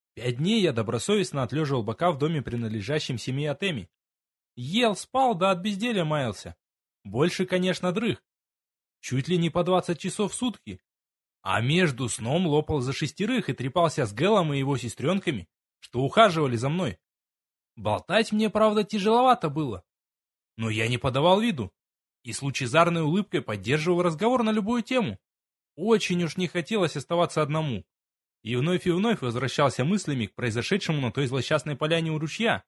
5 дней я добросовестно отлеживал бока в доме, принадлежащем семье Атеми. Ел, спал, да от безделья маялся. Больше, конечно, дрых. Чуть ли не по 20 часов в сутки. А между сном лопал за шестерых и трепался с Гэлом и его сестренками, что ухаживали за мной. Болтать мне, правда, тяжеловато было. Но я не подавал виду. И с лучезарной улыбкой поддерживал разговор на любую тему. Очень уж не хотелось оставаться одному. И вновь возвращался мыслями к произошедшему на той злосчастной поляне у ручья.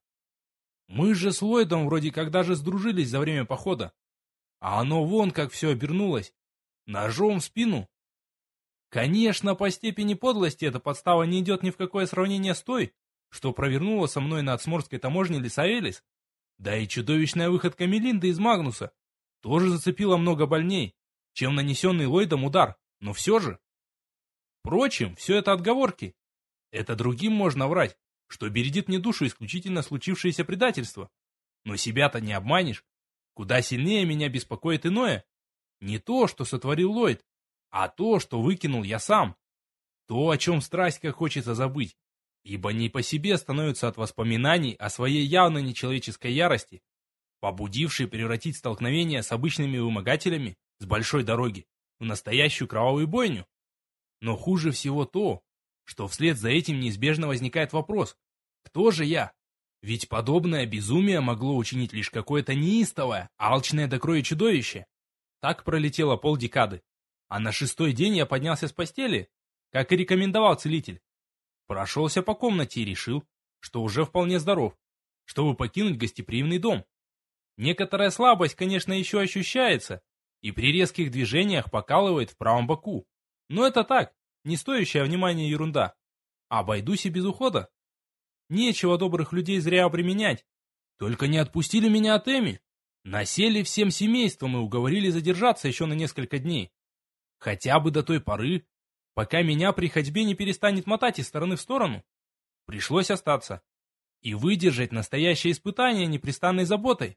Мы же с Ллойдом вроде как даже сдружились за время похода. А оно вон как все обернулось. Ножом в спину. Конечно, по степени подлости эта подстава не идет ни в какое сравнение с той, что провернула со мной на Отсморской таможне Лиса-Элис. Да и чудовищная выходка Мелинды из Магнуса тоже зацепила много больней, чем нанесенный Ллойдом удар, но все же. Впрочем, все это отговорки. Это другим можно врать, что бередит мне душу исключительно случившееся предательство. Но себя-то не обманешь. Куда сильнее меня беспокоит иное. Не то, что сотворил Ллойд, а то, что выкинул я сам. То, о чем страсть как хочется забыть. Ибо не по себе становится от воспоминаний о своей явно нечеловеческой ярости, побудившей превратить столкновение с обычными вымогателями с большой дороги в настоящую кровавую бойню. Но хуже всего то, что вслед за этим неизбежно возникает вопрос: кто же я? Ведь подобное безумие могло учинить лишь какое-то неистовое, алчное до крови чудовище. Так пролетело полдекады. А на 6-й день я поднялся с постели, как и рекомендовал целитель. Прошелся по комнате и решил, что уже вполне здоров, чтобы покинуть гостеприимный дом. Некоторая слабость, конечно, еще ощущается, и при резких движениях покалывает в правом боку. Но это так, не стоящая внимания ерунда. Обойдусь и без ухода. Нечего добрых людей зря обременять. Только не отпустили меня от Эми. Насели всем семейством и уговорили задержаться еще на несколько дней. Хотя бы до той поры, пока меня при ходьбе не перестанет мотать из стороны в сторону. Пришлось остаться. И выдержать настоящее испытание непрестанной заботой.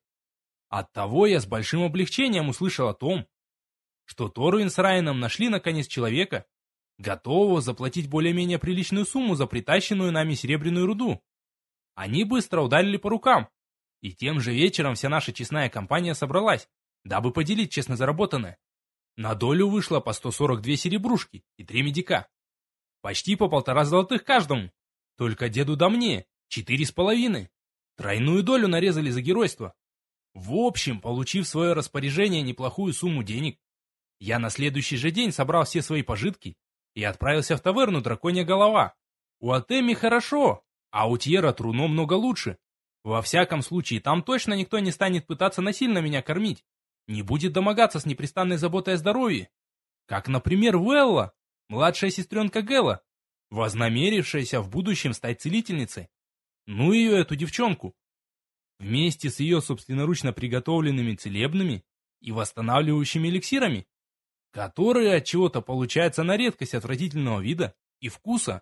Оттого я с большим облегчением услышал о том, что Торвин с Райаном нашли наконец человека, готового заплатить более-менее приличную сумму за притащенную нами серебряную руду. Они быстро ударили по рукам, и тем же вечером вся наша честная компания собралась, дабы поделить честно заработанное. На долю вышло по 142 серебрушки и 3 медика. Почти по 1,5 золотых каждому. Только деду да мне 4,5. Тройную долю нарезали за геройство. В общем, получив в свое распоряжение неплохую сумму денег, я на следующий же день собрал все свои пожитки и отправился в таверну «Драконья голова». У Атеми хорошо, а у Тьера Труно много лучше. Во всяком случае, там точно никто не станет пытаться насильно меня кормить, не будет домогаться с непрестанной заботой о здоровье. Как, например, Велла, младшая сестренка Гэла, вознамерившаяся в будущем стать целительницей. Ну ее, эту девчонку. Вместе с ее собственноручно приготовленными целебными и восстанавливающими эликсирами, которые от чего-то получаются на редкость отвратительного вида и вкуса.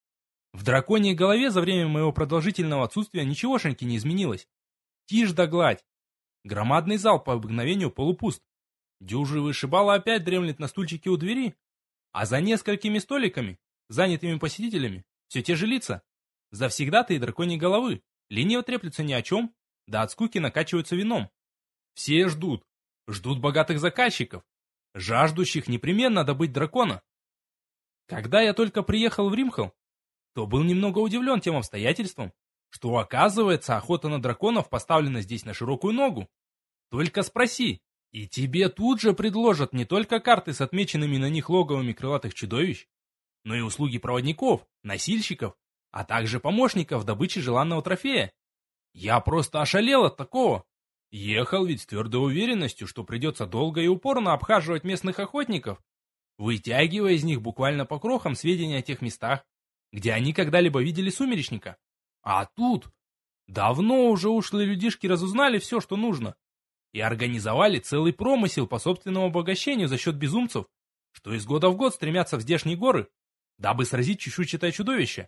В драконьей голове за время моего продолжительного отсутствия ничегошеньки не изменилось. Тишь да гладь. Громадный зал по обыкновению полупуст. Дюжий вышибала опять дремлет на стульчике у двери, а за несколькими столиками, занятыми посетителями, все те же лица. Завсегдатые драконьей головы лениво треплются ни о чем, да от скуки накачиваются вином. Все ждут богатых заказчиков, жаждущих непременно добыть дракона. Когда я только приехал в Римхал, то был немного удивлен тем обстоятельством, что, оказывается, охота на драконов поставлена здесь на широкую ногу. Только спроси, и тебе тут же предложат не только карты с отмеченными на них логовами крылатых чудовищ, но и услуги проводников, носильщиков, а также помощников в добыче желанного трофея. Я просто ошалел от такого. Ехал ведь с твердой уверенностью, что придется долго и упорно обхаживать местных охотников, вытягивая из них буквально по крохам сведения о тех местах, где они когда-либо видели сумеречника. А тут давно уже ушлые людишки разузнали все, что нужно, и организовали целый промысел по собственному обогащению за счет безумцев, что из года в год стремятся в здешние горы, дабы сразить чешуйчатое чудовище.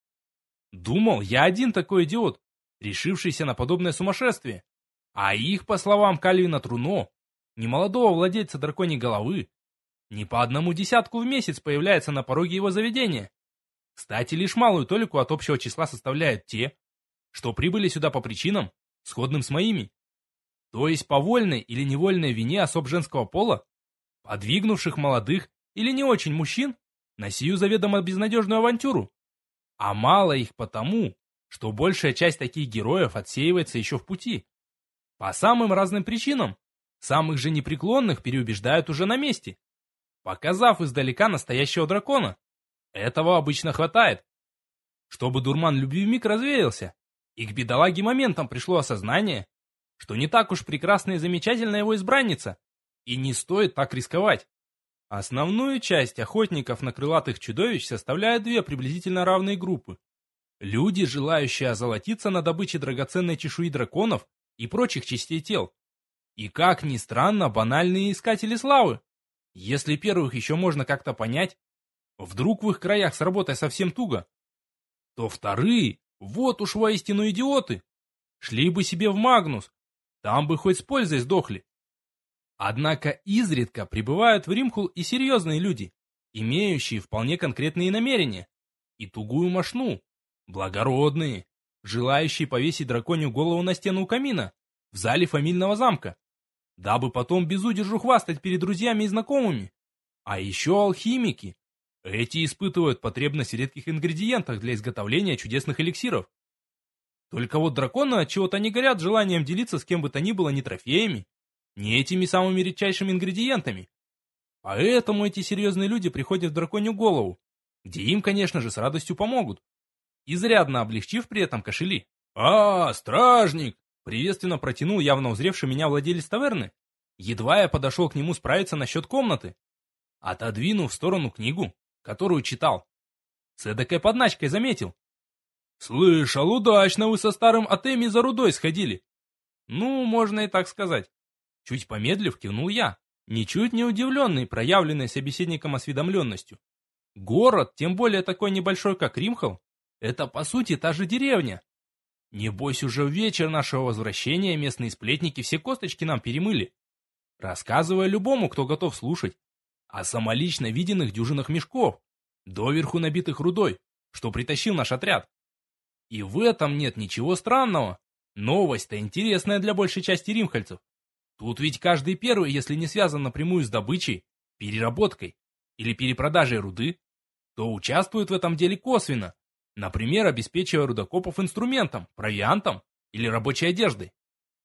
Думал, я один такой идиот, решившийся на подобное сумасшествие, а их, по словам Кальвина Труно, немолодого владельца драконьей головы, не по одному десятку в месяц появляется на пороге его заведения. Кстати, лишь малую толику от общего числа составляют те, что прибыли сюда по причинам, сходным с моими. То есть по вольной или невольной вине особ женского пола, подвигнувших молодых или не очень мужчин на сию заведомо безнадежную авантюру. А мало их потому, что большая часть таких героев отсеивается еще в пути. По самым разным причинам. Самых же непреклонных переубеждают уже на месте, показав издалека настоящего дракона. Этого обычно хватает. Чтобы дурман любви вмиг развеялся, и к бедолаге моментом пришло осознание, что не так уж прекрасна и замечательна его избранница, и не стоит так рисковать. Основную часть охотников на крылатых чудовищ составляют две приблизительно равные группы. Люди, желающие озолотиться на добыче драгоценной чешуи драконов и прочих частей тел. И, как ни странно, банальные искатели славы. Если первых еще можно как-то понять, вдруг в их краях с работой совсем туго, то вторые, вот уж воистину идиоты, шли бы себе в Магнус, там бы хоть с пользой сдохли. Однако изредка прибывают в Римхул и серьезные люди, имеющие вполне конкретные намерения, и тугую мошну, благородные, желающие повесить драконью голову на стену у камина в зале фамильного замка, дабы потом без удержу хвастать перед друзьями и знакомыми. А еще алхимики. Эти испытывают потребность в редких ингредиентах для изготовления чудесных эликсиров. Только вот драконы от чего-то не горят желанием делиться с кем бы то ни было ни трофеями, ни этими самыми редчайшими ингредиентами. Поэтому эти серьезные люди приходят в драконью голову, где им, конечно же, с радостью помогут, изрядно облегчив при этом кошели. «А, стражник!» — приветственно протянул явно узревший меня владелец таверны. Едва я подошел к нему справиться насчет комнаты, отодвинув в сторону книгу, которую читал. С эдакой подначкой заметил. «Слышал, удачно вы со старым Атеми за рудой сходили». «Ну, можно и так сказать». Чуть помедлив, кивнул я, ничуть не удивленный проявленной собеседником осведомленностью. Город, тем более такой небольшой, как Римхал, это по сути та же деревня. Небось, уже в вечер нашего возвращения местные сплетники все косточки нам перемыли, рассказывая любому, кто готов слушать, о самолично виденных дюжинах мешков, доверху набитых рудой, что притащил наш отряд. И в этом нет ничего странного. Новость-то интересная для большей части римхальцев. Тут ведь каждый первый, если не связан напрямую с добычей, переработкой или перепродажей руды, то участвует в этом деле косвенно, например, обеспечивая рудокопов инструментом, провиантом или рабочей одеждой.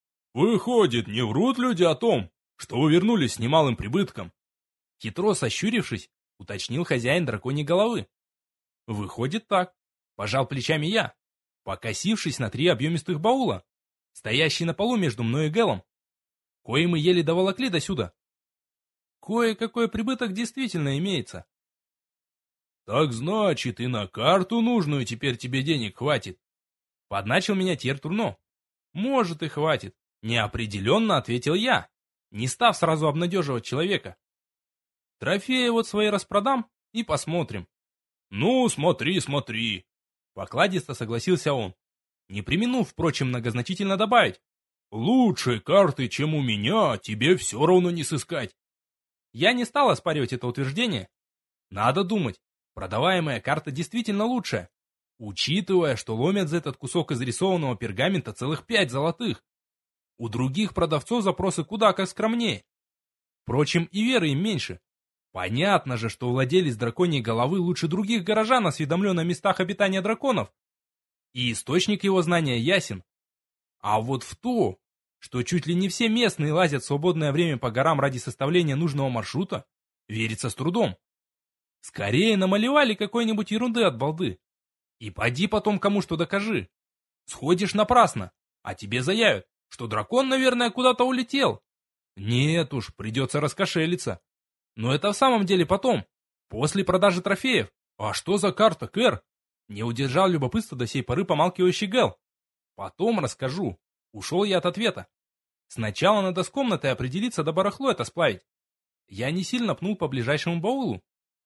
«Выходит, не врут люди о том, что вы вернулись с немалым прибытком?» Хитро сощурившись, уточнил хозяин драконьей головы. «Выходит так», — пожал плечами я, покосившись на 3 объемистых баула, стоящие на полу между мной и Гэлом, кои мы еле доволокли досюда. Кое-какой прибыток действительно имеется. «Так значит, и на карту нужную теперь тебе денег хватит?» Подначил меня Тьер-Турно. «Может и хватит», — неопределенно ответил я, не став сразу обнадеживать человека. «Трофеи вот свои распродам и посмотрим». «Ну, смотри, смотри», — покладисто согласился он, не преминув, впрочем, многозначительно добавить. «Лучшей карты, чем у меня, тебе все равно не сыскать». Я не стал оспаривать это утверждение. Надо думать, продаваемая карта действительно лучшая, учитывая, что ломят за этот кусок изрисованного пергамента целых 5 золотых. У других продавцов запросы куда как скромнее. Впрочем, и веры им меньше. Понятно же, что владелец драконьей головы лучше других горожан осведомлен о местах обитания драконов. И источник его знания ясен. А вот в то, что чуть ли не все местные лазят в свободное время по горам ради составления нужного маршрута, верится с трудом. Скорее намалевали какой-нибудь ерунды от балды. И поди потом кому что докажи. Сходишь напрасно, а тебе заявят, что дракон, наверное, куда-то улетел. Нет уж, придется раскошелиться. Но это в самом деле потом, после продажи трофеев. А что за карта, Кэр? Не удержал любопытства до сей поры помалкивающий Гэл. Потом расскажу. Ушел я от ответа. Сначала надо с комнатой определиться, да барахло это сплавить. Я не сильно пнул по ближайшему баулу.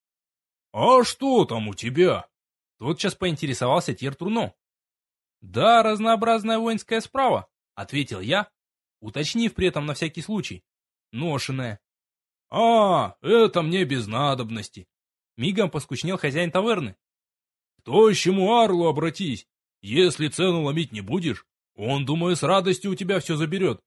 «А что там у тебя?» Тотчас поинтересовался Тьер-Турно. «Да, разнообразная воинская справа», — ответил я, уточнив при этом на всякий случай. «Ношеная». «А, это мне без надобности», — мигом поскучнел хозяин таверны. К тощему Арлу обратись. Если цену ломить не будешь, он, думаю, с радостью у тебя все заберет.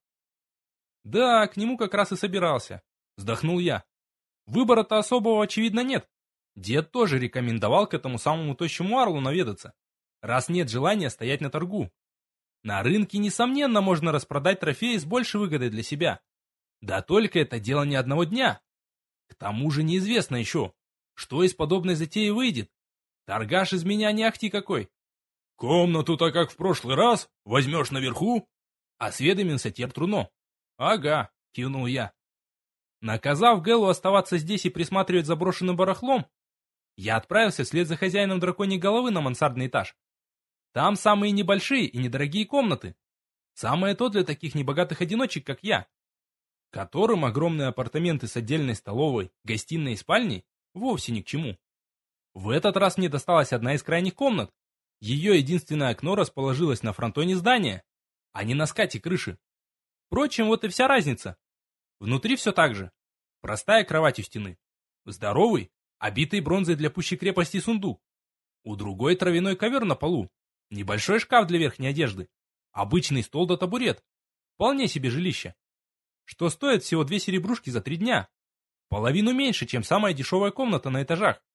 Да, к нему как раз и собирался. Вздохнул я. Выбора-то особого, очевидно, нет. Дед тоже рекомендовал к этому самому тощему Арлу наведаться, раз нет желания стоять на торгу. На рынке, несомненно, можно распродать трофеи с большей выгодой для себя. Да только это дело не одного дня. К тому же неизвестно еще, что из подобной затеи выйдет. Торгаш из меня не ахти какой. Комнату-то, как в прошлый раз, возьмешь наверху? Осведомился Тертруно. Ага, кивнул я. Наказав Гэлу оставаться здесь и присматривать за брошенным барахлом, я отправился вслед за хозяином драконьей головы на мансардный этаж. Там самые небольшие и недорогие комнаты. Самое то для таких небогатых одиночек, как я, которым огромные апартаменты с отдельной столовой, гостиной и спальней вовсе ни к чему. В этот раз мне досталась одна из крайних комнат. Ее единственное окно расположилось на фронтоне здания, а не на скате крыши. Впрочем, вот и вся разница. Внутри все так же. Простая кровать у стены. Здоровый, обитый бронзой для пущей крепости сундук. У другой травяной ковер на полу. Небольшой шкаф для верхней одежды. Обычный стол да табурет. Вполне себе жилище. Что стоит всего 2 серебрушки за 3 дня. Половину меньше, чем самая дешевая комната на этажах.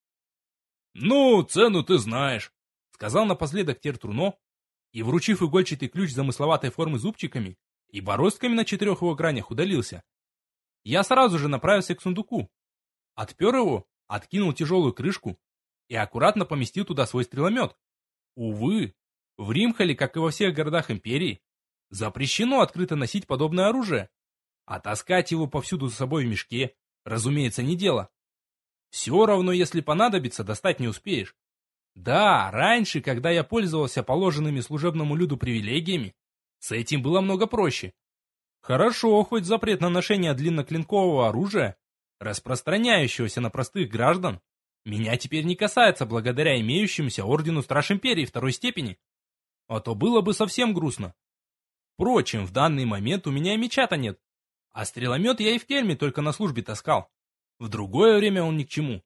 Ну, цену ты знаешь, сказал напоследок Тертруно, и, вручив игольчатый ключ замысловатой формы зубчиками и бороздками на 4 его гранях, удалился. Я сразу же направился к сундуку. Отпер его, откинул тяжелую крышку и аккуратно поместил туда свой стреломет. Увы, в Римхале, как и во всех городах империи, запрещено открыто носить подобное оружие, а таскать его повсюду за собой в мешке, разумеется, не дело. Все равно, если понадобится, достать не успеешь. Да, раньше, когда я пользовался положенными служебному люду привилегиями, с этим было много проще. Хорошо, хоть запрет на ношение длинноклинкового оружия, распространяющегося на простых граждан, меня теперь не касается благодаря имеющемуся ордену Страж Империи 2 степени. А то было бы совсем грустно. Впрочем, в данный момент у меня и меча-то нет, а стреломет я и в Кельме только на службе таскал. В другое время он ни к чему.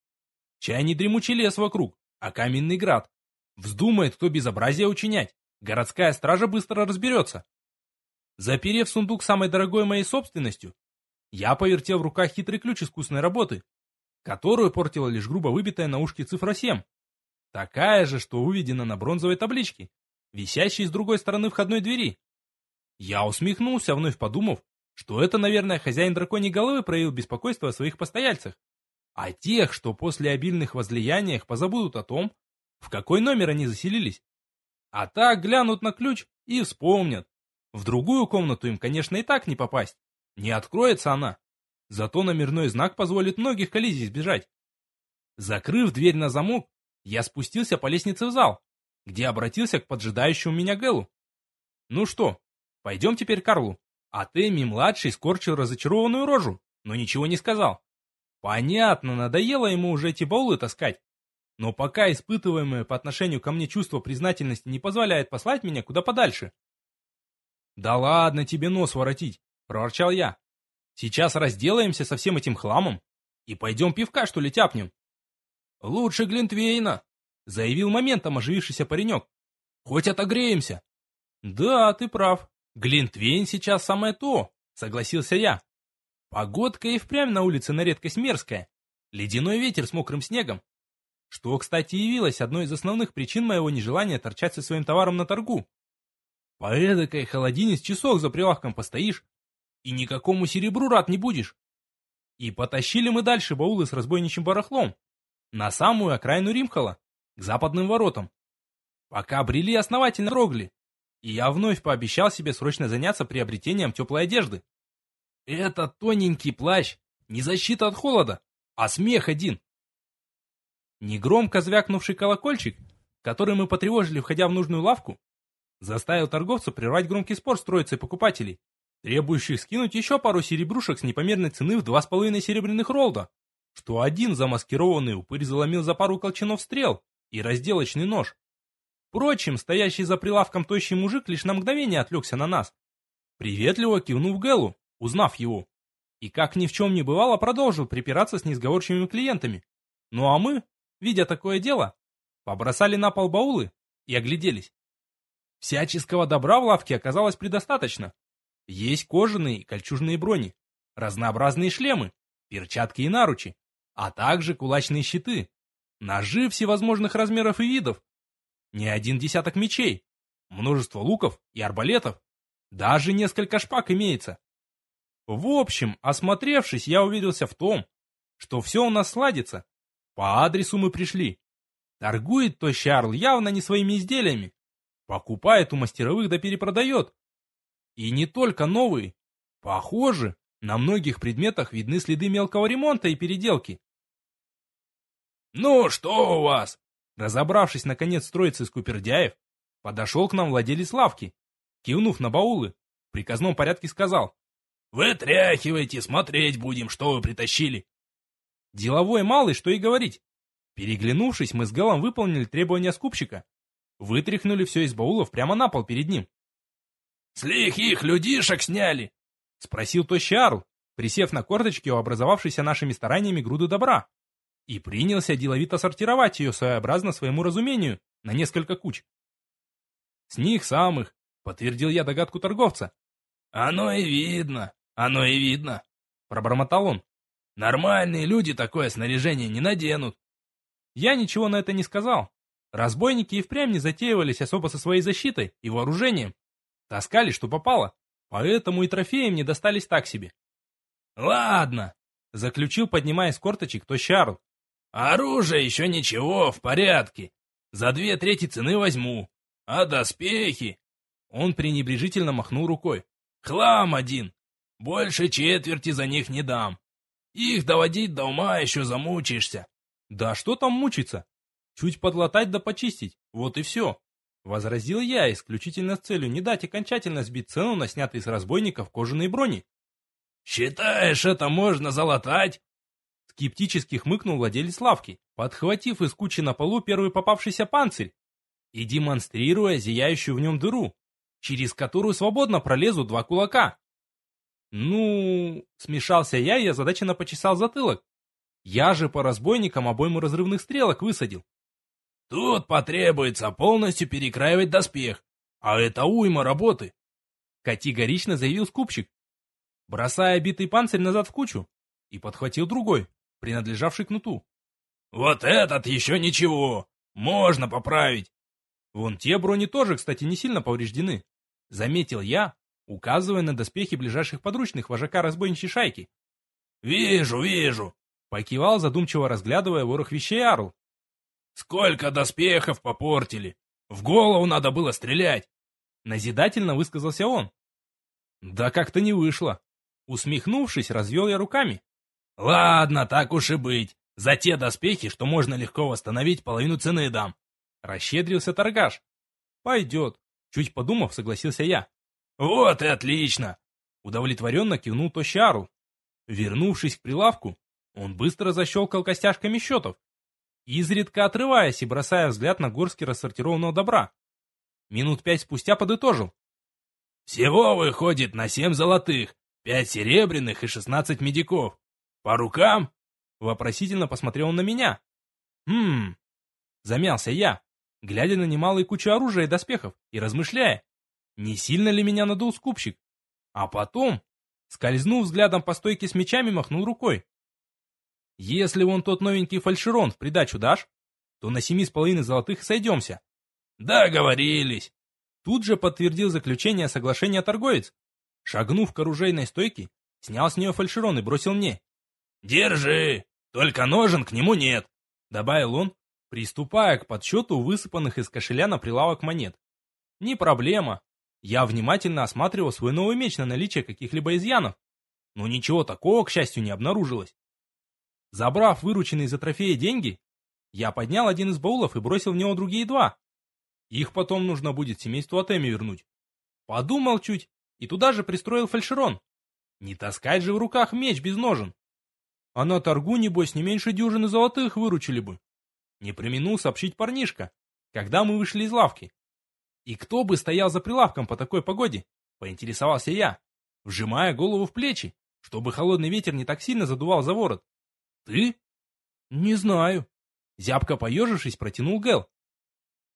Чай не дремучий лес вокруг, а каменный град. Вздумает кто безобразие учинять, городская стража быстро разберется. Заперев сундук самой дорогой моей собственностью, я повертел в руках хитрый ключ искусной работы, которую портила лишь грубо выбитая на ушке цифра 7. Такая же, что выведена на бронзовой табличке, висящей с другой стороны входной двери. Я усмехнулся, вновь подумав, что это, наверное, хозяин драконьей головы проявил беспокойство о своих постояльцах, а тех, что после обильных возлияниях позабудут о том, в какой номер они заселились. А так глянут на ключ и вспомнят. В другую комнату им, конечно, и так не попасть. Не откроется она. Зато номерной знак позволит многих коллизий избежать. Закрыв дверь на замок, я спустился по лестнице в зал, где обратился к поджидающему меня Гэлу. Ну что, пойдем теперь к Карлу. А Тэмми-младший скорчил разочарованную рожу, но ничего не сказал. Понятно, надоело ему уже эти баулы таскать. Но пока испытываемое по отношению ко мне чувство признательности не позволяет послать меня куда подальше. «Да ладно тебе нос воротить», — проворчал я. «Сейчас разделаемся со всем этим хламом и пойдем пивка, что ли, тяпнем». «Лучше глинтвейна», — заявил моментом оживившийся паренек. «Хоть отогреемся». «Да, ты прав. Глинтвейн сейчас самое то», — согласился я. Погодка и впрямь на улице на редкость мерзкая. Ледяной ветер с мокрым снегом. Что, кстати, явилось одной из основных причин моего нежелания торчать со своим товаром на торгу. По эдакой холодине с часок за прилавком постоишь, и никакому серебру рад не будешь. И потащили мы дальше баулы с разбойничьим барахлом, на самую окраину Римхала, к западным воротам. Пока брели, основательно рогли, и я вновь пообещал себе срочно заняться приобретением теплой одежды. Этот тоненький плащ не защита от холода, а смех один. Негромко звякнувший колокольчик, который мы потревожили, входя в нужную лавку, заставил торговца прервать громкий спор с троицей покупателей, требующих скинуть еще пару серебрушек с непомерной цены в 2,5 серебряных ролда, что один замаскированный упырь заломил за пару колчанов стрел и разделочный нож. Впрочем, стоящий за прилавком тощий мужик лишь на мгновение отвлекся на нас, приветливо кивнув Гэлу, узнав его, и как ни в чем не бывало продолжил припираться с несговорчивыми клиентами. Ну а мы, видя такое дело, побросали на пол баулы и огляделись. Всяческого добра в лавке оказалось предостаточно. Есть кожаные и кольчужные брони, разнообразные шлемы, перчатки и наручи, а также кулачные щиты, ножи всевозможных размеров и видов, не один десяток мечей, множество луков и арбалетов, даже несколько шпаг имеется. В общем, осмотревшись, я уверился в том, что все у нас сладится. По адресу мы пришли. Торгует тощий Арл явно не своими изделиями. Покупает у мастеровых да перепродает. И не только новые. Похоже, на многих предметах видны следы мелкого ремонта и переделки. «Ну, что у вас?» Разобравшись, наконец, с троицей скупердяев, подошел к нам владелец лавки. Кивнув на баулы, в приказном порядке сказал: «Вытряхивайте, смотреть будем, что вы притащили». Деловой малый, что и говорить. Переглянувшись, мы с Гэлом выполнили требования скупщика. Вытряхнули все из баулов прямо на пол перед ним. «С лихих людишек сняли?» — спросил тощий Арл, присев на корточки у образовавшейся нашими стараниями груды добра, и принялся деловито сортировать ее своеобразно своему разумению на несколько куч. «С них самых», — подтвердил я догадку торговца. «Оно и видно, — пробормотал он. Нормальные люди такое снаряжение не наденут». Я ничего на это не сказал. Разбойники и впрямь не затеивались особо со своей защитой и вооружением. Таскали, что попало, поэтому и трофеи мне достались так себе. «Ладно», — заключил, поднимая с корточек тощий Арл. «Оружие еще ничего, в порядке. За 2/3 цены возьму. А доспехи...» Он пренебрежительно махнул рукой. «Хлам один. Больше четверти за них не дам. Их доводить до ума еще замучаешься». «Да что там мучиться? Чуть подлатать да почистить, вот и все», — возразил я, исключительно с целью не дать окончательно сбить цену на снятые с разбойников кожаные брони. «Считаешь, это можно залатать?» Скептически хмыкнул владелец лавки, подхватив из кучи на полу первый попавшийся панцирь и демонстрируя зияющую в нем дыру, через которую свободно пролезут 2 кулака. «Ну...» — смешался я и озадаченно почесал затылок. «Я же по разбойникам обойму разрывных стрелок высадил». «Тут потребуется полностью перекраивать доспех, а это уйма работы», — категорично заявил скупщик, бросая битый панцирь назад в кучу, и подхватил другой, принадлежавший кнуту. «Вот этот еще ничего, можно поправить». «Вон те брони тоже, кстати, не сильно повреждены», — заметил я, указывая на доспехи ближайших подручных вожака разбойничьей шайки. «Вижу», — покивал, задумчиво разглядывая ворох вещей Арл. «Сколько доспехов попортили! В голову надо было стрелять!» Назидательно высказался он. «Да как-то не вышло». Усмехнувшись, развел я руками. «Ладно, так уж и быть. За те доспехи, что можно легко восстановить, половину цены дам». Расщедрился торгаш. «Пойдет», — чуть подумав, согласился я. «Вот и отлично!» — удовлетворенно кивнул тощий Арл. Вернувшись к прилавку, он быстро защелкал костяшками счетов, изредка отрываясь и бросая взгляд на горстки рассортированного добра. Минут 5 спустя подытожил. «Всего выходит на 7 золотых, 5 серебряных и 16 медиков. По рукам?» Вопросительно посмотрел он на меня. Замялся я, глядя на немалые кучи оружия и доспехов и размышляя, не сильно ли меня надул скупщик. А потом, скользнув взглядом по стойке с мечами, махнул рукой. «Если вон тот новенький фальшерон в придачу дашь, то на 7,5 золотых и сойдемся». «Договорились!» Тут же подтвердил заключение соглашения торговец. Шагнув к оружейной стойке, снял с нее фальшерон и бросил мне. «Держи! Только ножен к нему нет!» Добавил он, приступая к подсчету высыпанных из кошеля на прилавок монет. «Не проблема. Я внимательно осматривал свой новый меч на наличие каких-либо изъянов, но ничего такого, к счастью, не обнаружилось. Забрав вырученные за трофеи деньги, я поднял один из баулов и бросил в него другие 2. Их потом нужно будет семейству Атеми вернуть. Подумал чуть и туда же пристроил фальшерон. Не таскать же в руках меч без ножен. А на торгу, небось, не меньше дюжины золотых выручили бы. Не преминул сообщить парнишка, когда мы вышли из лавки. И кто бы стоял за прилавком по такой погоде, поинтересовался я, вжимая голову в плечи, чтобы холодный ветер не так сильно задувал за ворот. «Ты?» «Не знаю». Зябко поежившись, протянул Гэл.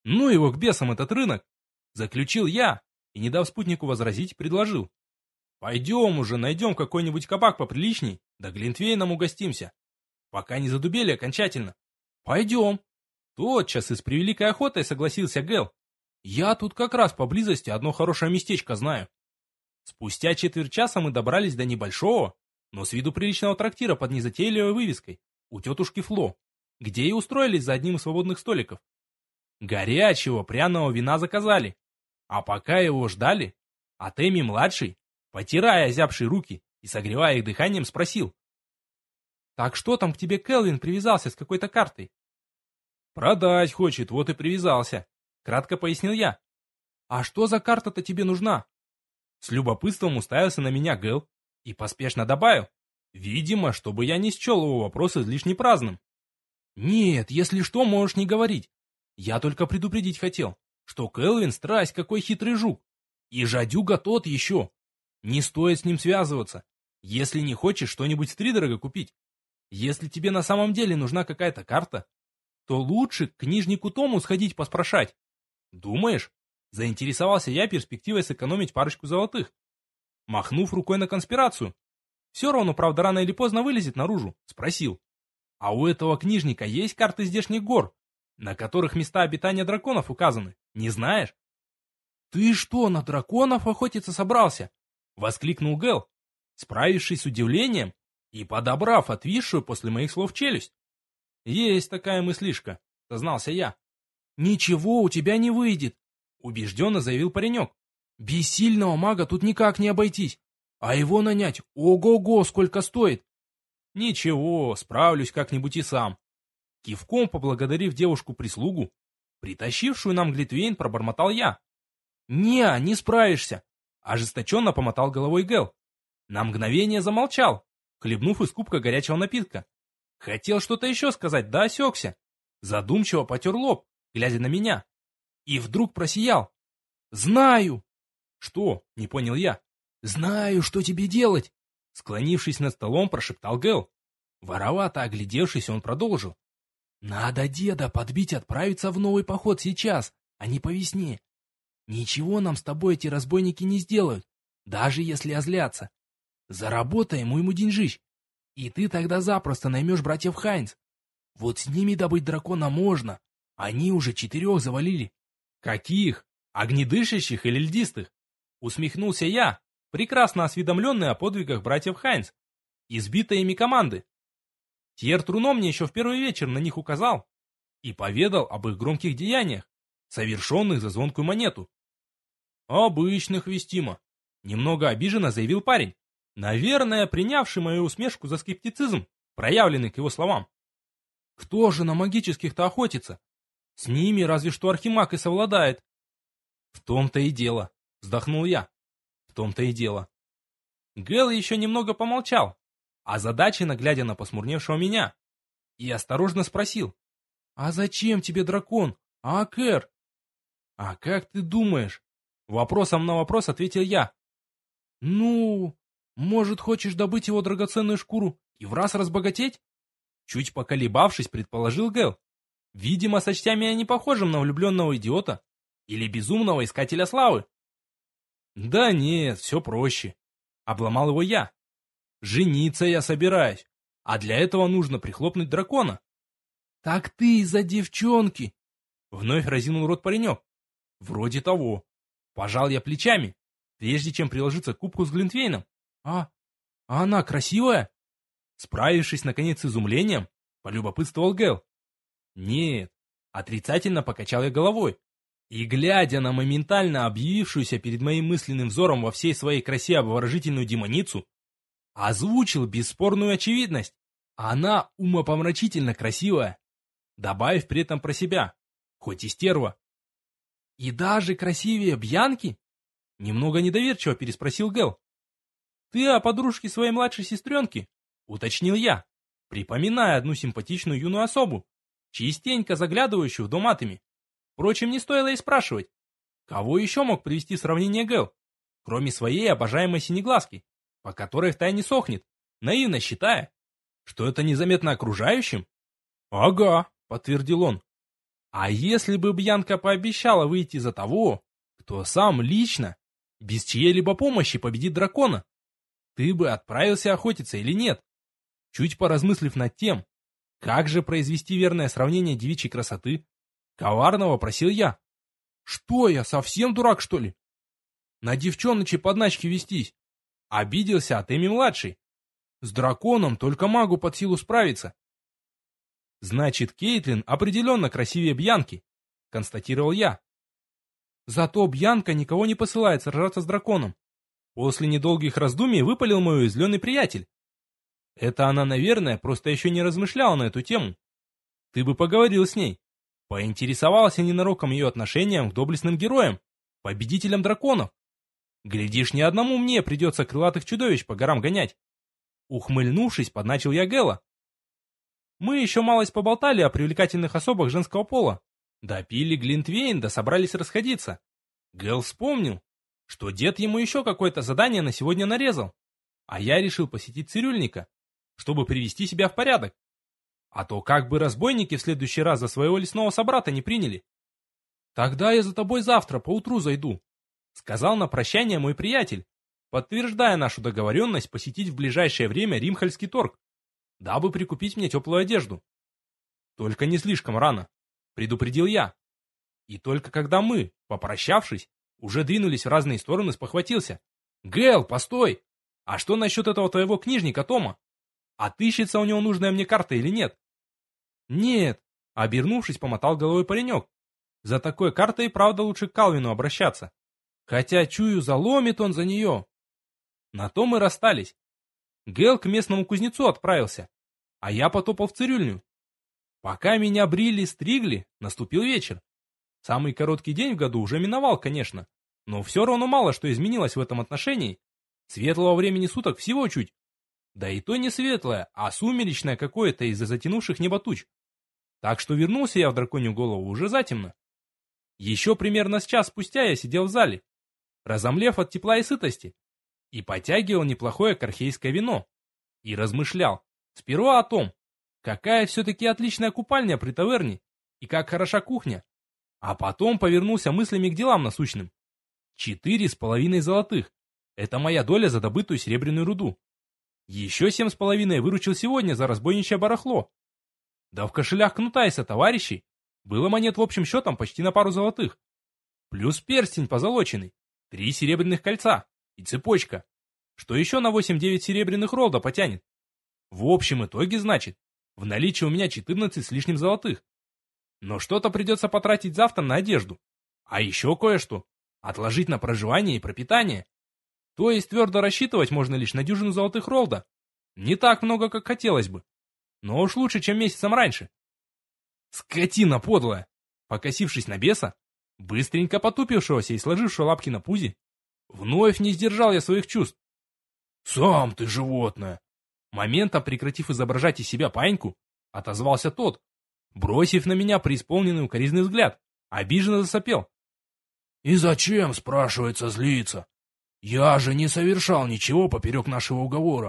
Ну его к бесам этот рынок. Заключил я и, не дав спутнику возразить, предложил. Пойдем уже, найдем какой-нибудь кабак поприличней, да глинтвейном угостимся. Пока не задубели окончательно. Пойдем. Тотчас и с превеликой охотой согласился Гэл. Я тут как раз поблизости одно хорошее местечко знаю. Спустя четверть часа мы добрались до небольшого, но с виду приличного трактира под незатейливой вывеской у тетушки Фло, где и устроились за одним из свободных столиков. Горячего пряного вина заказали, а пока его ждали, Атеми-младший, потирая озябшие руки и согревая их дыханием, спросил. «Так что там к тебе Келвин привязался с какой-то картой?» «Продать хочет, вот и привязался», — кратко пояснил я. «А что за карта-то тебе нужна?» С любопытством уставился на меня Гэл и поспешно добавил, видимо, чтобы я не счел его вопрос излишне праздным. «Нет, если что, можешь не говорить. Я только предупредить хотел, что Келвин страсть какой хитрый жук. И жадюга тот еще. Не стоит с ним связываться, если не хочешь что-нибудь втридорого купить. Если тебе на самом деле нужна какая-то карта, то лучше к книжнику Тому сходить поспрашать. Думаешь?» Заинтересовался я перспективой сэкономить парочку золотых. Махнув рукой на конспирацию, все равно, правда, рано или поздно вылезет наружу, спросил. «А у этого книжника есть карты здешних гор, на которых места обитания драконов указаны? Не знаешь?» «Ты что, на драконов охотиться собрался?» — воскликнул Гэл, справившись с удивлением и подобрав отвисшую после моих слов челюсть. «Есть такая мыслишка», — сознался я. «Ничего у тебя не выйдет», — убежденно заявил паренек. «Без сильного мага тут никак не обойтись, а его нанять ого-го сколько стоит». «Ничего, справлюсь как-нибудь и сам». Кивком поблагодарив девушку-прислугу, притащившую нам глитвейн, пробормотал я. Не справишься», — ожесточенно помотал головой Гэл. На мгновение замолчал, хлебнув из кубка горячего напитка. Хотел что-то еще сказать, да осекся. Задумчиво потер лоб, глядя на меня. И вдруг просиял. «Знаю!» «Что?» — не понял я. «Знаю, что тебе делать!» Склонившись над столом, прошептал Гэл. Воровато оглядевшись, он продолжил. «Надо деда подбить отправиться в новый поход сейчас, а не по весне. Ничего нам с тобой эти разбойники не сделают, даже если озлятся. Заработаем ему деньжищ, и ты тогда запросто наймешь братьев Хайнц. Вот с ними добыть дракона можно, они уже 4 завалили». «Каких? Огнедышащих или льдистых?» Усмехнулся я, прекрасно осведомленный о подвигах братьев Хайнц, избитой ими команды. Тьер Труно мне еще в первый вечер на них указал и поведал об их громких деяниях, совершенных за звонкую монету. «Обычных, вестимо», — немного обиженно заявил парень, наверное, принявший мою усмешку за скептицизм, проявленный к его словам. «Кто же на магических-то охотится? С ними разве что архимаг и совладает». «В том-то и дело», — вздохнул я. «В том-то и дело». Гэл еще немного помолчал, озадаченно глядя на посмурневшего меня, и осторожно спросил. «А зачем тебе дракон, Кэр?» «А как ты думаешь?» Вопросом на вопрос ответил я. «Ну, может, хочешь добыть его драгоценную шкуру и враз разбогатеть?» Чуть поколебавшись, предположил Гэл, видимо, сочтя меня не похожим на влюбленного идиота или безумного искателя славы. «Да нет, все проще», — обломал его я. «Жениться я собираюсь, а для этого нужно прихлопнуть дракона». «Так ты из-за девчонки!» — вновь разинул рот паренек. «Вроде того». Пожал я плечами, прежде чем приложиться к кубку с глинтвейном. А она красивая?» Справившись, наконец, с изумлением, полюбопытствовал Гэл. «Нет», — отрицательно покачал я головой. И, глядя на моментально объявившуюся перед моим мысленным взором во всей своей красе обворожительную демоницу, озвучил бесспорную очевидность. Она умопомрачительно красивая, добавив при этом про себя, хоть и стерва. «И даже красивее Бьянки?» Немного недоверчиво переспросил Гэл. «Ты о подружке своей младшей сестренки?» Уточнил я, припоминая одну симпатичную юную особу, частенько заглядывающую в дом Атеми. Впрочем, не стоило и спрашивать, кого еще мог привести в сравнение Гэл, кроме своей обожаемой синеглазки, по которой втайне сохнет, наивно считая, что это незаметно окружающим? «Ага», — подтвердил он. А если бы Бьянка пообещала выйти за того, кто сам лично, без чьей-либо помощи победит дракона, ты бы отправился охотиться или нет? Чуть поразмыслив над тем, как же произвести верное сравнение девичьей красоты, коварного просил я. Что я, совсем дурак, что ли? На девчоночи подначки вестись. Обиделся от Эми-младший. С драконом только магу под силу справиться. Значит, Кейтлин определенно красивее Бьянки, констатировал я. Зато Бьянка никого не посылает сражаться с драконом. После недолгих раздумий выпалил мой уязвленный приятель. Это она, наверное, просто еще не размышляла на эту тему. Ты бы поговорил с ней. Поинтересовался ненароком ее отношением к доблестным героям, победителям драконов. Глядишь, ни одному мне придется крылатых чудовищ по горам гонять. Ухмыльнувшись, подначил я Гэла. Мы еще малость поболтали о привлекательных особах женского пола. Допили глинтвейн, да собрались расходиться. Гэл вспомнил, что дед ему еще какое-то задание на сегодня нарезал. А я решил посетить цирюльника, чтобы привести себя в порядок. А то как бы разбойники в следующий раз за своего лесного собрата не приняли. Тогда я за тобой завтра поутру зайду, сказал на прощание мой приятель, подтверждая нашу договоренность посетить в ближайшее время Римхальский торг, дабы прикупить мне теплую одежду. Только не слишком рано, предупредил я. И только когда мы, попрощавшись, уже двинулись в разные стороны, спохватился. Гэл, постой! А что насчет этого твоего книжника Тома? Отыщется у него нужная мне карта или нет? Нет, обернувшись, помотал головой паренек. За такой картой, правда, лучше к Калвину обращаться. Хотя, чую, заломит он за нее. На то мы расстались. Гэл к местному кузнецу отправился, а я потопал в цирюльню. Пока меня брили, стригли, наступил вечер. Самый короткий день в году уже миновал, конечно, но все равно мало что изменилось в этом отношении. Светлого времени суток всего чуть. Да и то не светлое, а сумеречное какое-то из-за затянувших небо туч. Так что вернулся я в драконью голову уже затемно. Еще примерно с час спустя я сидел в зале, разомлев от тепла и сытости, и потягивал неплохое кархейское вино. И размышлял сперва о том, какая все-таки отличная купальня при таверне, и как хороша кухня. А потом повернулся мыслями к делам насущным. 4,5 золотых. Это моя доля за добытую серебряную руду. Еще 7,5 выручил сегодня за разбойничье барахло. Да в кошелях кнута и сотоварищей было монет в общем счетом почти на пару золотых. Плюс перстень позолоченный, 3 серебряных кольца и цепочка, что еще на 8-9 серебряных ролда потянет. В общем итоге, значит, в наличии у меня 14 с лишним золотых. Но что-то придется потратить завтра на одежду. А еще кое-что отложить на проживание и пропитание. То есть твердо рассчитывать можно лишь на дюжину золотых ролда. Не так много, как хотелось бы. Но уж лучше, чем месяцем раньше. Скотина подлая! Покосившись на беса, быстренько потупившегося и сложившего лапки на пузе, вновь не сдержал я своих чувств. «Сам ты животное!» Моментом прекратив изображать из себя паиньку, отозвался тот, бросив на меня преисполненный укоризный взгляд, обиженно засопел. «И зачем, спрашивается, злиться? Я же не совершал ничего поперек нашего уговора».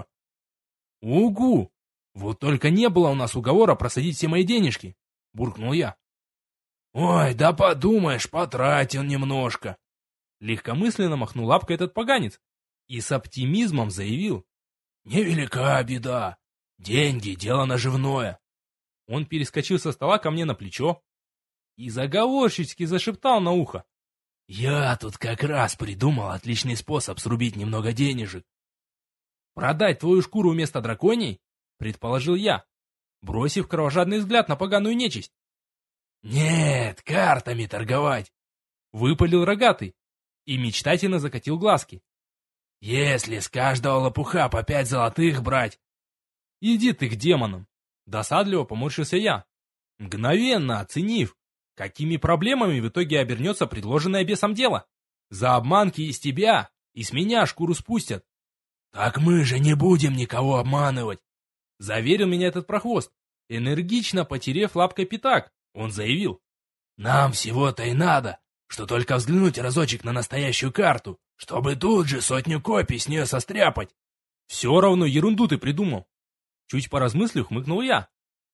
«Угу! Вот только не было у нас уговора просадить все мои денежки», — буркнул я. «Ой, да подумаешь, потратил немножко». Легкомысленно махнул лапкой этот поганец и с оптимизмом заявил. «Невелика беда. Деньги — дело наживное». Он перескочил со стола ко мне на плечо и заговорщически зашептал на ухо. «Я тут как раз придумал отличный способ срубить немного денежек». «Продать твою шкуру вместо драконьей?» — предположил я, бросив кровожадный взгляд на поганую нечисть. «Нет, картами торговать», — выпалил рогатый и мечтательно закатил глазки. «Если с каждого лопуха по 5 золотых брать...» «Иди ты к демонам!» — досадливо поморщился я, мгновенно оценив, какими проблемами в итоге обернется предложенное бесом дело. За обманки из тебя и с меня шкуру спустят. «Так мы же не будем никого обманывать!» — заверил меня этот прохвост, энергично потерев лапкой пятак. Он заявил. «Нам всего-то и надо, что только взглянуть разочек на настоящую карту, чтобы тут же 100 копий с нее состряпать». «Все равно ерунду ты придумал». Чуть поразмыслив, хмыкнул я.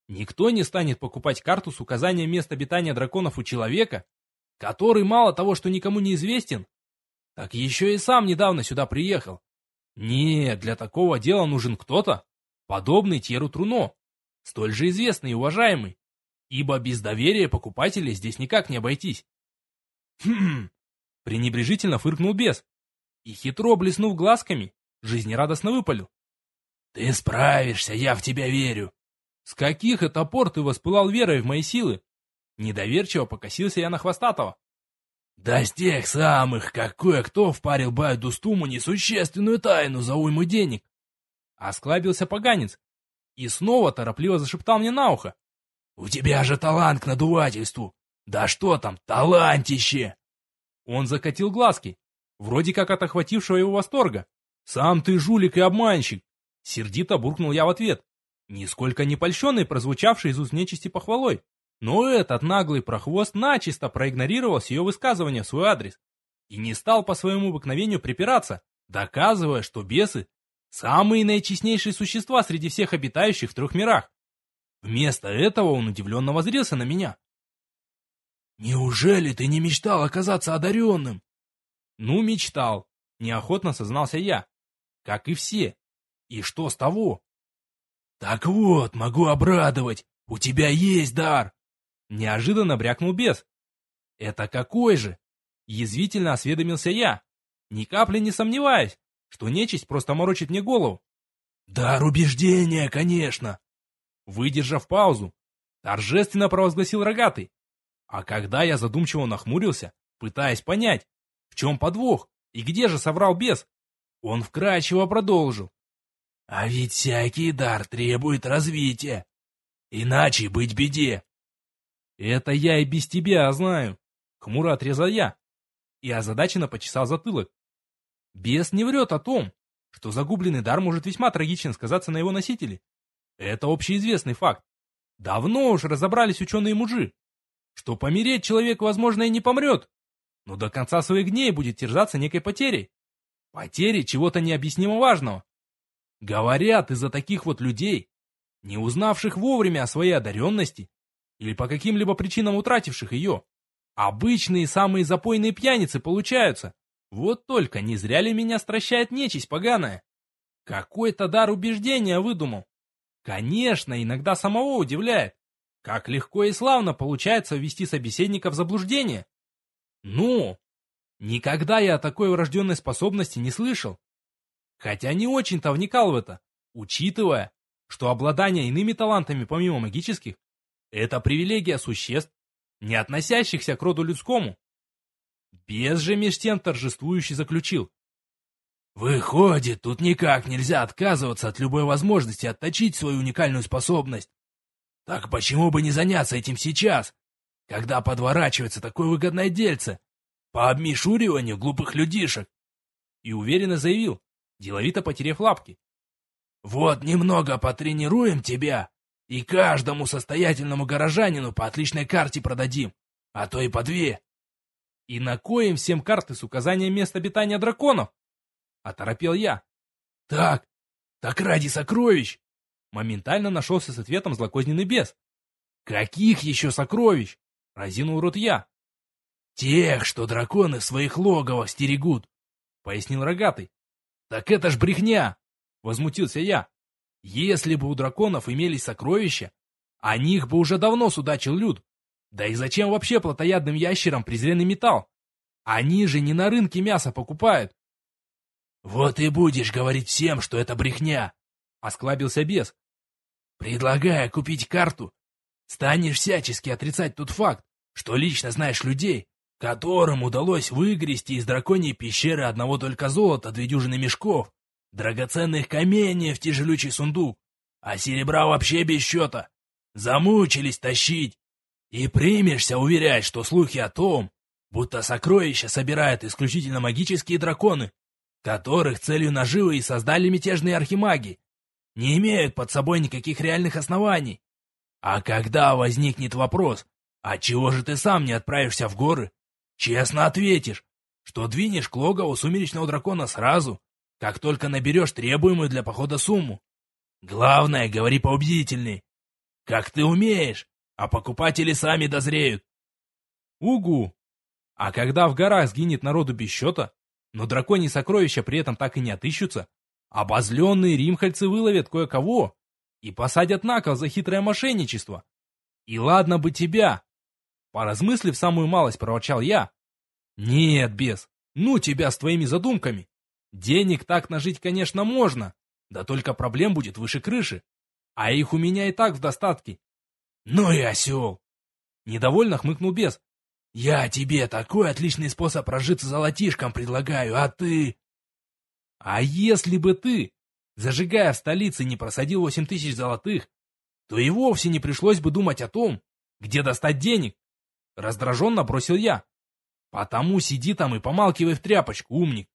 Никто не станет покупать карту с указанием мест обитания драконов у человека, который мало того, что никому не известен, так еще и сам недавно сюда приехал. Нет, для такого дела нужен кто-то, подобный Тьеру Труно, столь же известный и уважаемый, ибо без доверия покупателей здесь никак не обойтись. Хм, пренебрежительно фыркнул бес и, хитро блеснув глазками, жизнерадостно выпалил. Ты справишься, я в тебя верю. С каких это пор ты воспылал верой в мои силы? Недоверчиво покосился я на Хвостатого. Да с тех самых, как кое-кто впарил Байдустуму несущественную тайну за уйму денег. Осклабился поганец и снова торопливо зашептал мне на ухо. У тебя же талант к надувательству. Да что там, талантище! Он закатил глазки, вроде как от охватившего его восторга. Сам ты жулик и обманщик! Сердито буркнул я в ответ, нисколько не польщенный прозвучавшей из уст нечисти похвалой. Но этот наглый прохвост начисто проигнорировал ее высказывание в свой адрес и не стал по своему обыкновению припираться, доказывая, что бесы – самые наичестнейшие существа среди всех обитающих в 3 мирах. Вместо этого он удивленно воззрелся на меня. «Неужели ты не мечтал оказаться одаренным?» «Ну, мечтал», – неохотно сознался я, как и все. «И что с того?» «Так вот, могу обрадовать, у тебя есть дар!» Неожиданно брякнул бес. «Это какой же?» Язвительно осведомился я, ни капли не сомневаясь, что нечисть просто морочит мне голову. «Дар убеждения, конечно!» Выдержав паузу, торжественно провозгласил Рогатый. А когда я задумчиво нахмурился, пытаясь понять, в чем подвох и где же соврал бес, он вкрадчиво продолжил. «А ведь всякий дар требует развития, иначе быть беде». «Это я и без тебя знаю», — хмуро отрезал я и озадаченно почесал затылок. Бес не врет о том, что загубленный дар может весьма трагично сказаться на его носителе. Это общеизвестный факт. Давно уж разобрались ученые-мужи, что помереть человек, возможно, и не помрет, но до конца своих дней будет терзаться некой потерей. Потерей чего-то необъяснимо важного. Говорят, из-за таких вот людей, не узнавших вовремя о своей одаренности или по каким-либо причинам утративших ее, обычные самые запойные пьяницы получаются. Вот только не зря ли меня стращает нечисть поганая? Какой-то дар убеждения выдумал. Конечно, иногда самого удивляет, как легко и славно получается ввести собеседника в заблуждение. Ну, никогда я о такой врожденной способности не слышал. Хотя не очень-то вникал в это, учитывая, что обладание иными талантами помимо магических – это привилегия существ, не относящихся к роду людскому. Бес же меж тем торжествующе заключил. Выходит, тут никак нельзя отказываться от любой возможности отточить свою уникальную способность. Так почему бы не заняться этим сейчас, когда подворачивается такое выгодное дельце по обмешуриванию глупых людишек? И уверенно заявил, деловито потеряв лапки. Вот немного потренируем тебя, и каждому состоятельному горожанину по отличной карте продадим, а то и по 2. И на коем всем карты с указанием мест обитания драконов? Оторопел я. Так ради сокровищ! Моментально нашелся с ответом злокозненный бес. Каких еще сокровищ? Разинул рот я. Тех, что драконы в своих логовах стерегут, пояснил Рогатый. Так это ж брехня! Возмутился я. Если бы у драконов имелись сокровища, о них бы уже давно судачил люд. Да и зачем вообще плотоядным ящерам презренный металл? Они же не на рынке мясо покупают. Вот и будешь говорить всем, что это брехня, осклабился бес. Предлагая купить карту, станешь всячески отрицать тот факт, что лично знаешь людей, которым удалось выгрести из драконьей пещеры одного только золота 2 дюжины мешков, драгоценных каменьев в тяжелючий сундук, а серебра вообще без счета. Замучились тащить. И примешься уверять, что слухи о том, будто сокровища собирают исключительно магические драконы, которых целью наживы и создали мятежные архимаги, не имеют под собой никаких реальных оснований. А когда возникнет вопрос, отчего же ты сам не отправишься в горы, честно ответишь, что двинешь к логову сумеречного дракона сразу, как только наберешь требуемую для похода сумму. Главное, говори поубедительней. Как ты умеешь, а покупатели сами дозреют. Угу. А когда в горах сгинет народу без счета, но драконьи сокровища при этом так и не отыщутся, обозленные римхальцы выловят кое-кого и посадят на кол за хитрое мошенничество. И ладно бы тебя. Поразмыслив самую малость, проворчал я. Нет, бес, ну тебя с твоими задумками. Денег так нажить, конечно, можно, да только проблем будет выше крыши. А их у меня и так в достатке. Ну и осел. Недовольно хмыкнул бес. Я тебе такой отличный способ разжиться золотишком предлагаю, а ты... А если бы ты, зажигая в столице, не просадил 8000 золотых, то и вовсе не пришлось бы думать о том, где достать денег. Раздраженно бросил я. Потому сиди там и помалкивай в тряпочку, умник.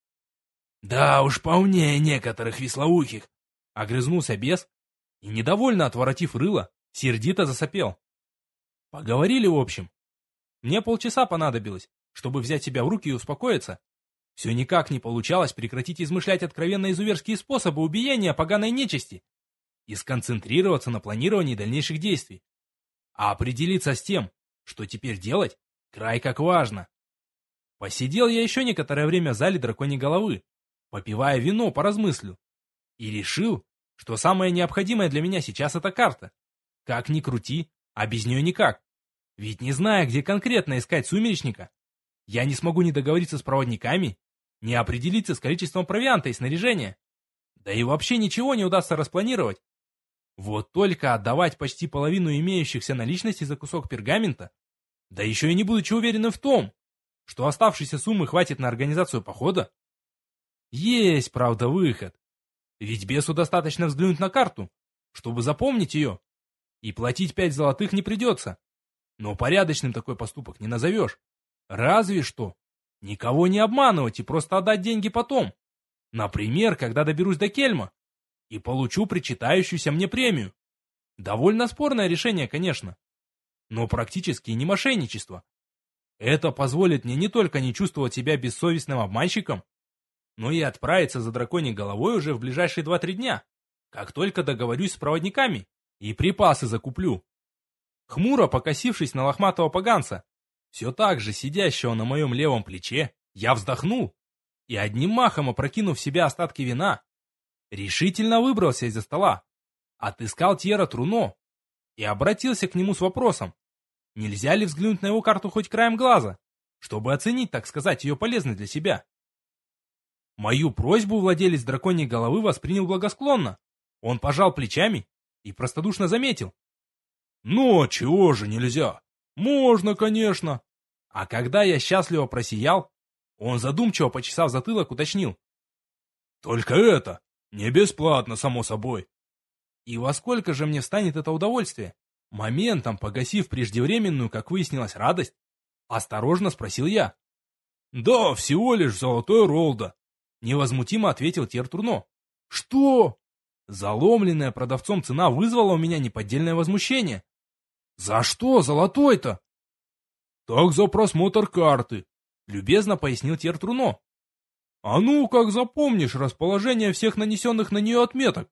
Да уж поумнее некоторых вислоухих. Огрызнулся бес и, недовольно отворотив рыло, сердито засопел. Поговорили в общем. Мне полчаса понадобилось, чтобы взять себя в руки и успокоиться. Все никак не получалось прекратить измышлять откровенно изуверские способы убиения поганой нечисти и сконцентрироваться на планировании дальнейших действий. А определиться с тем, что теперь делать, край как важно. Посидел я еще некоторое время в зале драконьей головы, попивая вино, поразмыслил, и решил, что самое необходимое для меня сейчас это карта. Как ни крути, а без нее никак. Ведь не зная, где конкретно искать сумеречника, я не смогу ни договориться с проводниками, ни определиться с количеством провианта и снаряжения. Да и вообще ничего не удастся распланировать. Вот только отдавать почти половину имеющихся наличностей за кусок пергамента, да еще и не будучи уверенным в том, что оставшейся суммы хватит на организацию похода. Есть, правда, выход. Ведь бесу достаточно взглянуть на карту, чтобы запомнить ее, и платить 5 золотых не придется. Но порядочным такой поступок не назовешь. Разве что никого не обманывать и просто отдать деньги потом. Например, когда доберусь до Кельма и получу причитающуюся мне премию. Довольно спорное решение, конечно, но практически не мошенничество. Это позволит мне не только не чувствовать себя бессовестным обманщиком, но и отправиться за драконьей головой уже в ближайшие 2-3 дня, как только договорюсь с проводниками и припасы закуплю. Хмуро покосившись на лохматого поганца, все так же сидящего на моем левом плече, я вздохнул и, одним махом опрокинув в себя остатки вина, решительно выбрался из-за стола, отыскал Тьера Труно и обратился к нему с вопросом, нельзя ли взглянуть на его карту хоть краем глаза, чтобы оценить, так сказать, ее полезность для себя. Мою просьбу владелец драконьей головы воспринял благосклонно. Он пожал плечами и простодушно заметил. «Ну, чего же нельзя? Можно, конечно». А когда я счастливо просиял, он задумчиво, почесав затылок, уточнил. «Только это не бесплатно, само собой». И во сколько же мне встанет это удовольствие? Моментом погасив преждевременную, как выяснилось, радость, осторожно спросил я. «Да, всего лишь золотой ролда», — невозмутимо ответил Тьер Турно. «Что?» Заломленная продавцом цена вызвала у меня неподдельное возмущение. «За что золотой-то?» «Так за просмотр карты», — любезно пояснил Тьер Турно. «А ну, как запомнишь расположение всех нанесенных на нее отметок?»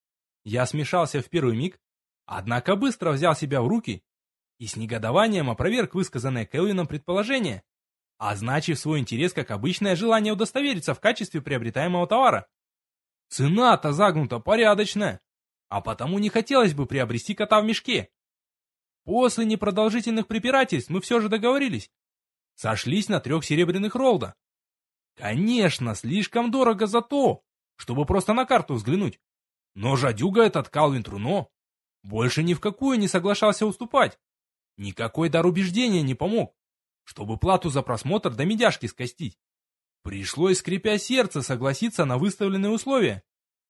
Я смешался в первый миг, однако быстро взял себя в руки и с негодованием опроверг высказанное Келвином предположение, означив свой интерес как обычное желание удостовериться в качестве приобретаемого товара. Цена-то загнута порядочная, а потому не хотелось бы приобрести кота в мешке. После непродолжительных препирательств мы все же договорились. Сошлись на 3 серебряных ролда. Конечно, слишком дорого за то, чтобы просто на карту взглянуть. Но жадюга этот Калвин Труно больше ни в какую не соглашался уступать. Никакой дар убеждения не помог, чтобы плату за просмотр до медяшки скостить. Пришлось, скрипя сердце, согласиться на выставленные условия.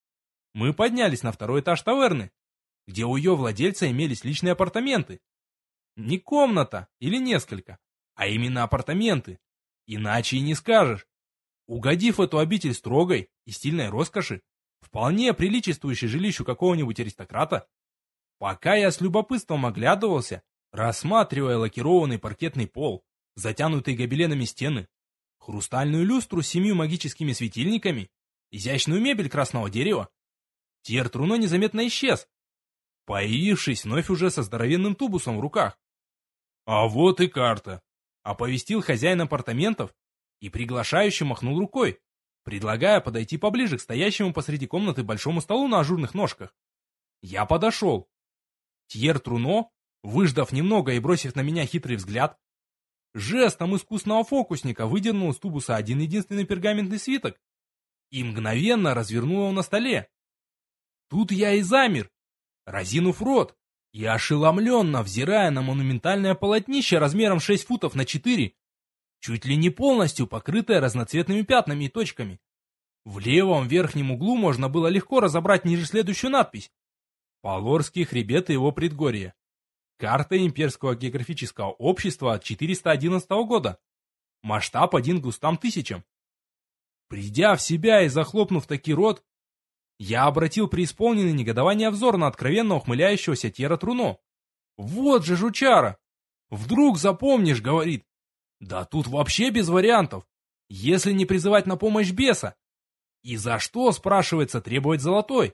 Мы поднялись на 2-й этаж таверны, где у ее владельца имелись личные апартаменты. Не комната или несколько, а именно апартаменты. Иначе и не скажешь. Угодив в эту обитель строгой и стильной роскоши, вполне приличествующей жилищу какого-нибудь аристократа, пока я с любопытством оглядывался, рассматривая лакированный паркетный пол, затянутые гобеленами стены, хрустальную люстру с 7 магическими светильниками, изящную мебель красного дерева, Тьер Труно незаметно исчез. появившись вновь уже со здоровенным тубусом в руках. «А вот и карта», — оповестил хозяин апартаментов и приглашающе махнул рукой, предлагая подойти поближе к стоящему посреди комнаты большому столу на ажурных ножках. Я подошел. Тьер Труно, выждав немного и бросив на меня хитрый взгляд, жестом искусного фокусника выдернул из тубуса один-единственный пергаментный свиток и мгновенно развернул его на столе. Тут я и замер, разинув рот и ошеломленно взирая на монументальное полотнище размером 6 футов на 4, чуть ли не полностью покрытое разноцветными пятнами и точками. В левом верхнем углу можно было легко разобрать ниже следующую надпись: «Полорский хребет и его предгорье. Карта Имперского географического общества от 411 года. Масштаб 1 к 200 тысячам». Придя в себя и захлопнув таки рот, я обратил преисполненный негодование взор на откровенно ухмыляющегося Тьера Труно. «Вот же жучара! Вдруг запомнишь, — говорит. Да тут вообще без вариантов, если не призывать на помощь беса. И за что, спрашивается, требовать золотой?»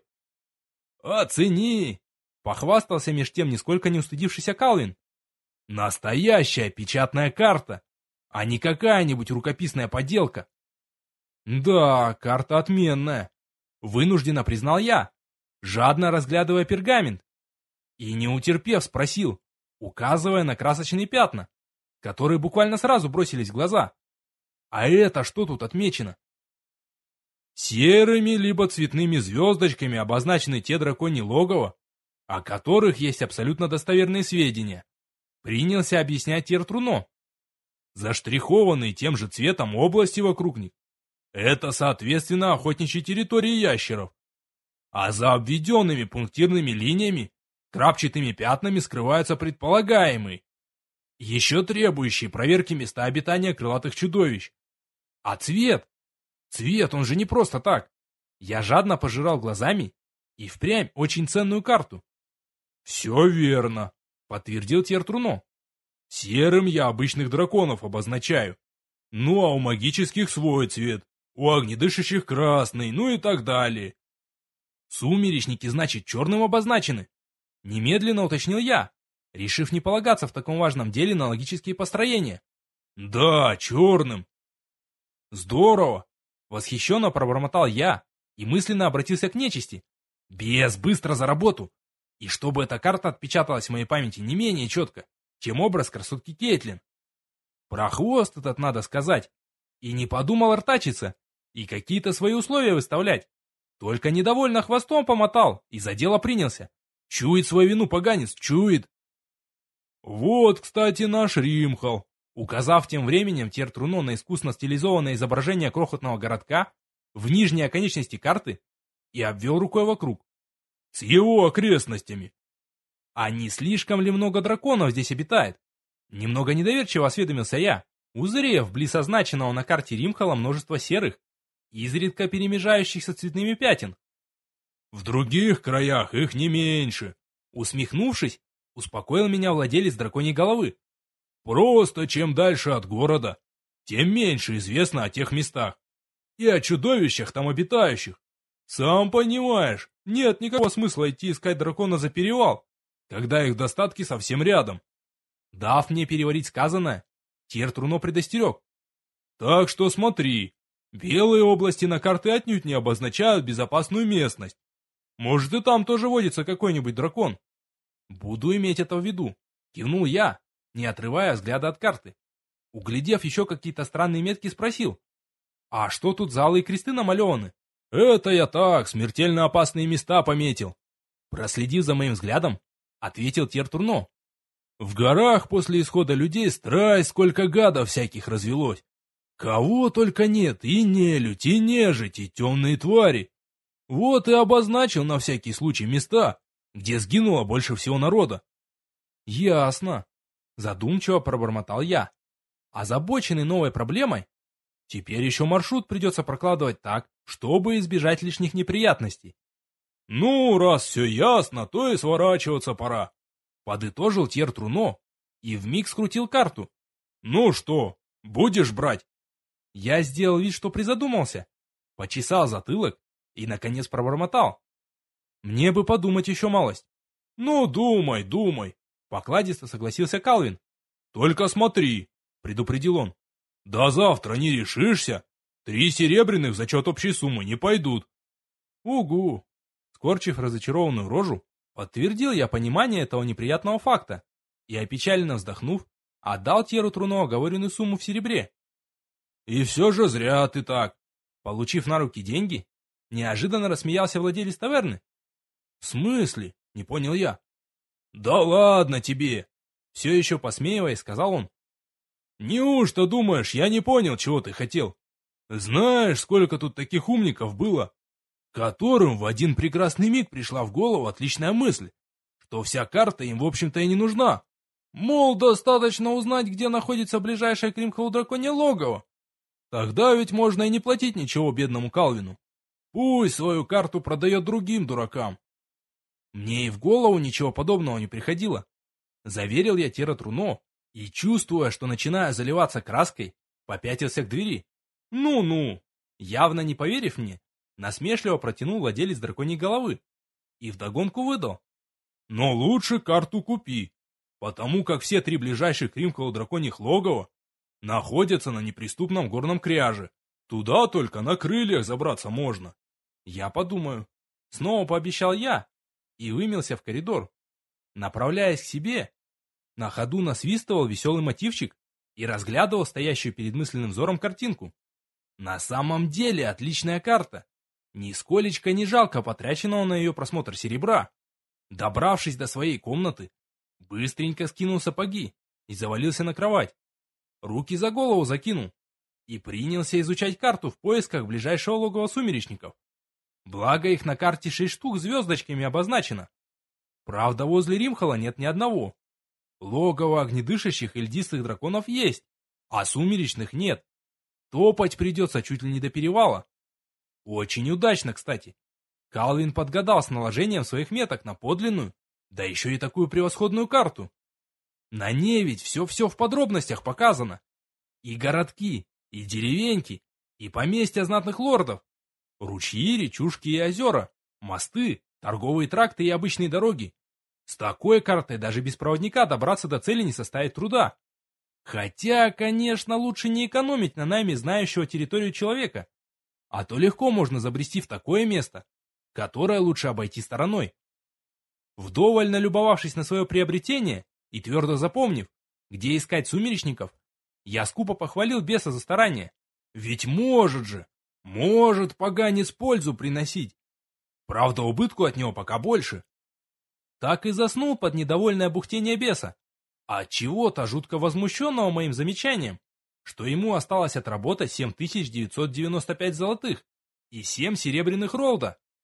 «Оцени!» — похвастался меж тем нисколько не устыдившийся Калвин. «Настоящая печатная карта, а не какая-нибудь рукописная подделка». «Да, карта отменная», — вынужденно признал я, жадно разглядывая пергамент. И, не утерпев, спросил, указывая на красочные пятна, которые буквально сразу бросились в глаза: «А это что тут отмечено?» «Серыми либо цветными звездочками обозначены те драконьи логово, о которых есть абсолютно достоверные сведения», — принялся объяснять Тьер Труно. «Заштрихованные тем же цветом области вокруг них — это, соответственно, охотничьи территории ящеров. А за обведенными пунктирными линиями, крапчатыми пятнами скрываются предполагаемые, еще требующие проверки места обитания крылатых чудовищ. А цвет? Цвет, он же не просто так». Я жадно пожирал глазами и впрямь очень ценную карту. «Все верно», — подтвердил Тьер Труно. «Серым я обычных драконов обозначаю. Ну а у магических свой цвет, у огнедышащих красный, ну и так далее». «Сумеречники, значит, черным обозначены?» Немедленно уточнил я, решив не полагаться в таком важном деле на логические построения. «Да, черным». «Здорово!» — восхищенно пробормотал я и мысленно обратился к нечисти. «Бес, быстро за работу! И чтобы эта карта отпечаталась в моей памяти не менее четко, чем образ красотки Кейтлин. Про хвост этот надо сказать. И не подумал артачиться и какие-то свои условия выставлять. Только недовольно хвостом помотал и за дело принялся. Чует свою вину поганец, чует». «Вот, кстати, наш Римхал», указав тем временем Тьер Труно на искусно стилизованное изображение крохотного городка в нижней оконечности карты и обвел рукой вокруг. «С его окрестностями». «А не слишком ли много драконов здесь обитает?» Немного недоверчиво осведомился я, узрев близ означенного на карте Римхала множество серых, изредка перемежающихся цветными пятен. «В других краях их не меньше», усмехнувшись, успокоил меня владелец драконьей головы. «Просто чем дальше от города, тем меньше известно о тех местах и о чудовищах там обитающих. Сам понимаешь, нет никакого смысла идти искать дракона за перевал, когда их достатки совсем рядом». Дав мне переварить сказанное, Тьер Труно предостерег. «Так что смотри, белые области на карте отнюдь не обозначают безопасную местность. Может, и там тоже водится какой-нибудь дракон». «Буду иметь это в виду», — кивнул я, не отрывая взгляда от карты. Углядев еще какие-то странные метки, спросил: «А что тут за алые кресты намалеваны?» «Это я так, смертельно опасные места пометил». Проследив за моим взглядом, ответил Тьер Труно. «В горах после исхода людей страсть сколько гадов всяких развелось. Кого только нет, и нелюдь, и нежить, и темные твари. Вот и обозначил на всякий случай места, где сгинуло больше всего народа». «Ясно», — задумчиво пробормотал я. Озабоченный новой проблемой, теперь еще маршрут придется прокладывать так, чтобы избежать лишних неприятностей. «Ну, раз все ясно, то и сворачиваться пора», — подытожил Тьер Труно и вмиг скрутил карту. «Ну что, будешь брать?» Я сделал вид, что призадумался, почесал затылок и, наконец, пробормотал: «Мне бы подумать еще малость». Ну, думай, думай, покладисто согласился Калвин. Только смотри, предупредил он. До завтра не решишься, 3 серебряных в зачет общей суммы не пойдут. Угу. Скорчив разочарованную рожу, подтвердил я понимание этого неприятного факта и, опечаленно вздохнув, отдал Тьеру Труно оговоренную сумму в серебре. И все же зря ты так. Получив на руки деньги, неожиданно рассмеялся владелец таверны. В смысле? Не понял я. Да ладно тебе! Все еще посмеиваясь, сказал он. Неужто думаешь, я не понял, чего ты хотел? Знаешь, сколько тут таких умников было, которым в один прекрасный миг пришла в голову отличная мысль, что вся карта им, в общем-то, и не нужна. Мол, достаточно узнать, где находится ближайшее к Римхолу драконье логово. Тогда ведь можно и не платить ничего бедному Калвину. Пусть свою карту продает другим дуракам. Мне и в голову ничего подобного не приходило. Заверил я Тьера Труно и, чувствуя, что начинаю заливаться краской, попятился к двери. Ну-ну, явно не поверив мне, насмешливо протянул владелец драконьей головы и вдогонку выдал. Но лучше карту купи, потому как все 3 ближайших к Римхолу драконьих логова находятся на неприступном горном кряже. Туда только на крыльях забраться можно. Я подумаю. Снова пообещал я и вымелся в коридор. Направляясь к себе, на ходу насвистывал веселый мотивчик и разглядывал стоящую перед мысленным взором картинку. На самом деле отличная карта. Нисколечко не жалко потраченного на ее просмотр серебра. Добравшись до своей комнаты, быстренько скинул сапоги и завалился на кровать. Руки за голову закинул и принялся изучать карту в поисках ближайшего логова сумеречников. Благо их на карте 6 штук звездочками обозначено. Правда, возле Римхола нет ни одного. Логово огнедышащих и льдистых драконов есть, а сумеречных нет. Топать придется чуть ли не до перевала. Очень удачно, кстати. Калвин подгадал с наложением своих меток на подлинную, да еще и такую превосходную карту. На ней ведь все-все в подробностях показано. И городки, и деревеньки, и поместья знатных лордов. Ручьи, речушки и озера, мосты, торговые тракты и обычные дороги. С такой картой даже без проводника добраться до цели не составит труда. Хотя, конечно, лучше не экономить на найме знающего территорию человека. А то легко можно забрести в такое место, которое лучше обойти стороной. Вдоволь налюбовавшись на свое приобретение и твердо запомнив, где искать сумеречников, я скупо похвалил беса за старание. Ведь может же, может поганец пользу приносить. Правда, убытку от него пока больше. Так и заснул под недовольное бухтение беса, а отчего-то жутко возмущенного моим замечанием, что ему осталось отработать 7995 золотых и 7 серебряных ролда.